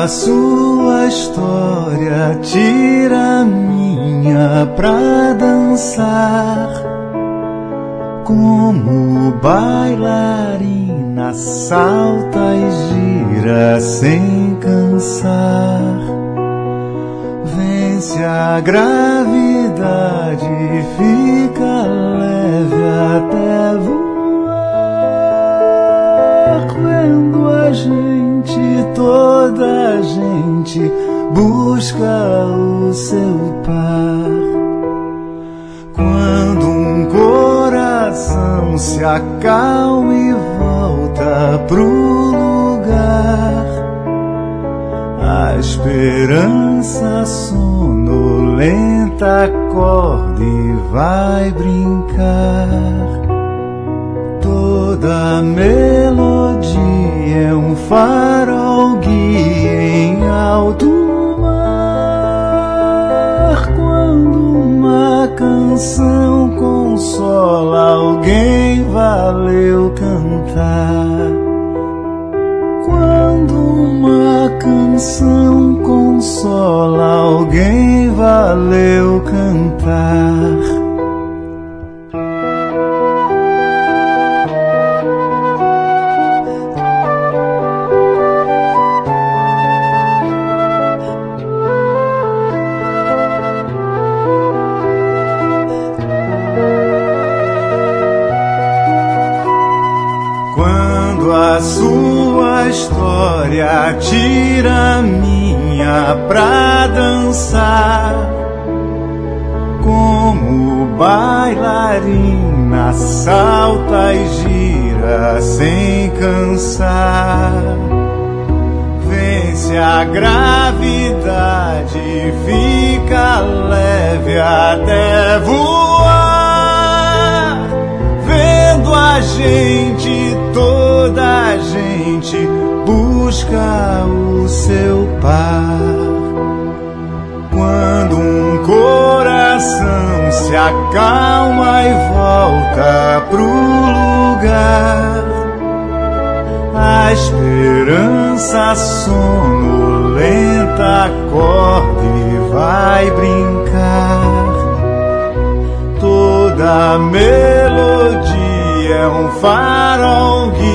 a sua história tira a minha pra dançar, como bailarina salta e gira sem cansar. Vence a gravidade, fica leve até voar, vendo a gente, toda a gente busca o seu par. Quando um coração se acalma e volta pro lugar, a esperança sonolenta acorda e vai brincar. Toda melodia é um farol guia em alto mar. Quando uma canção consola alguém, valeu cantar. Quando uma canção consola alguém, valeu cantar. A sua história tira a minha pra dançar, como bailarina salta e gira sem cansar. Vence a gravidade, fica leve até voar, vendo a gente, toda a gente busca o seu par. Quando um coração se acalma e volta pro lugar, a esperança sonolenta acorda e vai brincar. Toda melodia é um farol guia